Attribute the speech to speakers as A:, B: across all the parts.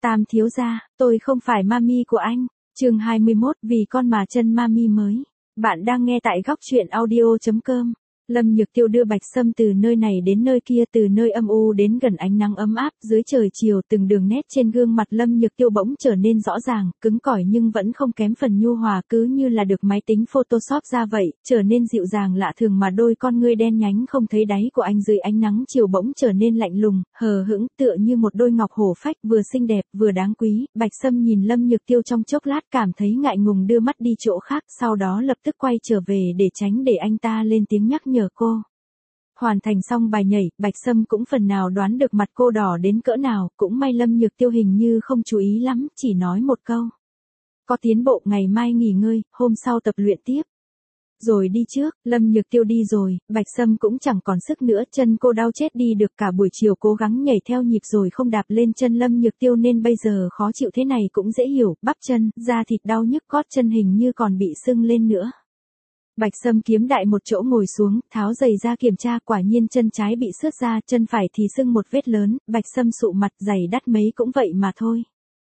A: Tam thiếu gia, tôi không phải mami của anh. Chương 21, vì con mà chân mami mới. Bạn đang nghe tại góc truyện audio.com. Lâm Nhược Tiêu đưa Bạch Sâm từ nơi này đến nơi kia, từ nơi âm u đến gần ánh nắng ấm áp, dưới trời chiều từng đường nét trên gương mặt Lâm Nhược Tiêu bỗng trở nên rõ ràng, cứng cỏi nhưng vẫn không kém phần nhu hòa, cứ như là được máy tính Photoshop ra vậy, trở nên dịu dàng lạ thường, mà đôi con ngươi đen nhánh không thấy đáy của anh dưới ánh nắng chiều bỗng trở nên lạnh lùng, hờ hững, tựa như một đôi ngọc hổ phách, vừa xinh đẹp vừa đáng quý. Bạch Sâm nhìn Lâm Nhược Tiêu trong chốc lát, cảm thấy ngại ngùng đưa mắt đi chỗ khác, sau đó lập tức quay trở về để tránh để anh ta lên tiếng nhắc nhở cô. Hoàn thành xong bài nhảy, Bạch Sâm cũng phần nào đoán được mặt cô đỏ đến cỡ nào, cũng may Lâm Nhược Tiêu hình như không chú ý lắm, chỉ nói một câu. Có tiến bộ, ngày mai nghỉ ngơi, hôm sau tập luyện tiếp. Rồi đi trước. Lâm Nhược Tiêu đi rồi, Bạch Sâm cũng chẳng còn sức nữa, chân cô đau chết đi được, cả buổi chiều cố gắng nhảy theo nhịp rồi không đạp lên chân Lâm Nhược Tiêu nên bây giờ khó chịu thế này cũng dễ hiểu, bắp chân, da thịt đau nhức, gót chân hình như còn bị sưng lên nữa. Bạch Sâm kiếm đại một chỗ ngồi xuống, tháo giày ra kiểm tra, quả nhiên chân trái bị xước ra, chân phải thì sưng một vết lớn. Bạch Sâm sụ mặt, giày đắt mấy cũng vậy mà thôi.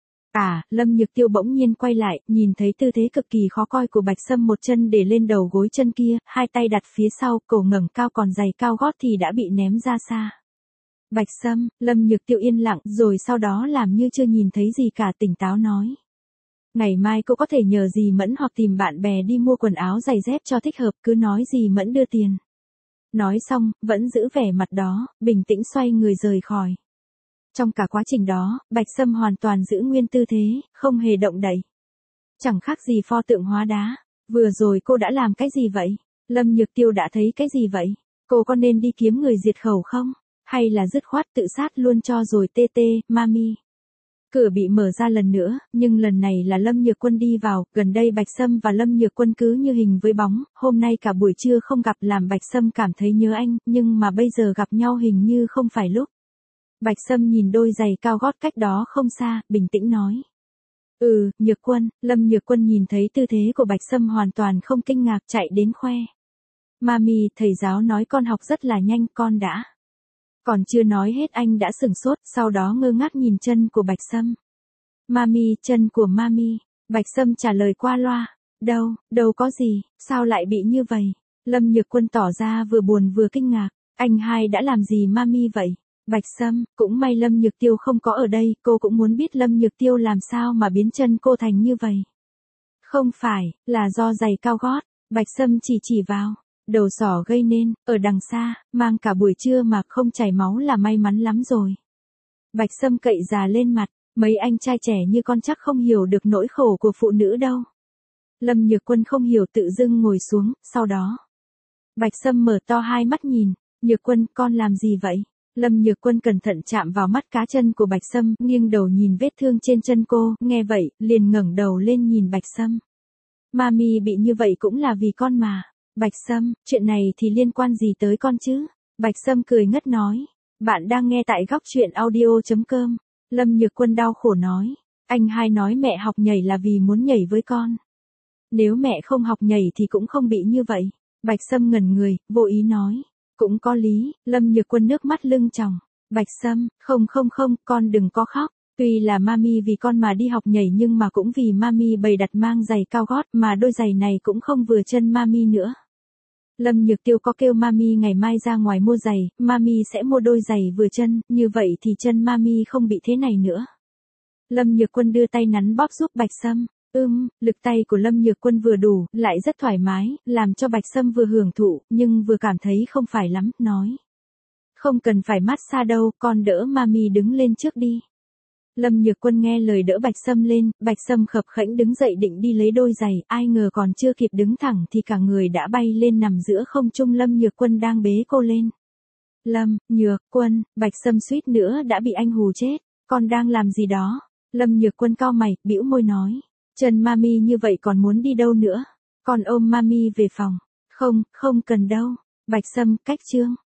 A: Lâm Nhược Tiêu bỗng nhiên quay lại, nhìn thấy tư thế cực kỳ khó coi của Bạch Sâm, một chân để lên đầu gối chân kia, hai tay đặt phía sau, cổ ngẩng cao, còn giày cao gót thì đã bị ném ra xa. Bạch Sâm. Lâm Nhược Tiêu yên lặng, rồi sau đó làm như chưa nhìn thấy gì cả, tỉnh táo nói. Ngày mai cô có thể nhờ dì Mẫn hoặc tìm bạn bè đi mua quần áo giày dép cho thích hợp, cứ nói dì Mẫn đưa tiền. Nói xong, vẫn giữ vẻ mặt đó, bình tĩnh xoay người rời khỏi. Trong cả quá trình đó, Bạch Sâm hoàn toàn giữ nguyên tư thế, không hề động đậy. Chẳng khác gì pho tượng hóa đá. Vừa rồi cô đã làm cái gì vậy? Lâm Nhược Tiêu đã thấy cái gì vậy? Cô có nên đi kiếm người diệt khẩu không? Hay là dứt khoát tự sát luôn cho rồi mami? Cửa bị mở ra lần nữa, nhưng lần này là Lâm Nhược Quân đi vào. Gần đây Bạch Sâm và Lâm Nhược Quân cứ như hình với bóng, hôm nay cả buổi trưa không gặp làm Bạch Sâm cảm thấy nhớ anh, nhưng mà bây giờ gặp nhau hình như không phải lúc. Bạch Sâm nhìn đôi giày cao gót cách đó không xa, bình tĩnh nói. Nhược Quân. Lâm Nhược Quân nhìn thấy tư thế của Bạch Sâm hoàn toàn không kinh ngạc, chạy đến khoe. Mami, thầy giáo nói con học rất là nhanh, con đã. Còn chưa nói hết anh đã sửng sốt, sau đó ngơ ngác nhìn chân của Bạch Sâm. Mami, chân của mami. Bạch Sâm trả lời qua loa. Đâu có gì, sao lại bị như vậy? Lâm Nhược Quân tỏ ra vừa buồn vừa kinh ngạc. Anh hai đã làm gì mami vậy? Bạch Sâm, cũng may Lâm Nhược Tiêu không có ở đây, cô cũng muốn biết Lâm Nhược Tiêu làm sao mà biến chân cô thành như vậy. Không phải, là do giày cao gót. Bạch Sâm chỉ vào. Đầu sỏ gây nên, ở đằng xa, mang cả buổi trưa mà không chảy máu là may mắn lắm rồi. Bạch Sâm cậy già lên mặt, mấy anh trai trẻ như con chắc không hiểu được nỗi khổ của phụ nữ đâu. Lâm Nhược Quân không hiểu tự dưng ngồi xuống, sau đó. Bạch Sâm mở to hai mắt nhìn, Nhược Quân, con làm gì vậy? Lâm Nhược Quân cẩn thận chạm vào mắt cá chân của Bạch Sâm, nghiêng đầu nhìn vết thương trên chân cô, nghe vậy, liền ngẩng đầu lên nhìn Bạch Sâm. Mami bị như vậy cũng là vì con mà. Bạch Sâm, chuyện này thì liên quan gì tới con chứ? Bạch Sâm cười ngất nói. Bạn đang nghe tại góc truyện audio.com. Lâm Nhược Quân đau khổ nói. Anh hai nói mẹ học nhảy là vì muốn nhảy với con. Nếu mẹ không học nhảy thì cũng không bị như vậy. Bạch Sâm ngẩn người, vô ý nói. Cũng có lý. Lâm Nhược Quân nước mắt lưng tròng. Bạch Sâm, không, con đừng có khóc. Tuy là mami vì con mà đi học nhảy nhưng mà cũng vì mami bày đặt mang giày cao gót, mà đôi giày này cũng không vừa chân mami nữa. Lâm Nhược Tiêu có kêu mami ngày mai ra ngoài mua giày, mami sẽ mua đôi giày vừa chân, như vậy thì chân mami không bị thế này nữa. Lâm Nhược Quân đưa tay nắn bóp giúp Bạch Sâm. Lực tay của Lâm Nhược Quân vừa đủ, lại rất thoải mái, làm cho Bạch Sâm vừa hưởng thụ, nhưng vừa cảm thấy không phải lắm, nói. Không cần phải massage đâu, con đỡ mami đứng lên trước đi. Lâm Nhược Quân nghe lời đỡ Bạch Sâm lên, Bạch Sâm khập khễnh đứng dậy định đi lấy đôi giày, ai ngờ còn chưa kịp đứng thẳng thì cả người đã bay lên nằm giữa không trung. Lâm Nhược Quân đang bế cô lên. Lâm Nhược Quân, Bạch Sâm suýt nữa đã bị anh hù chết, con đang làm gì đó? Lâm Nhược Quân cau mày, bĩu môi nói, chân mami như vậy còn muốn đi đâu nữa? Con ôm mami về phòng. Không cần đâu. Bạch Sâm, cách chương.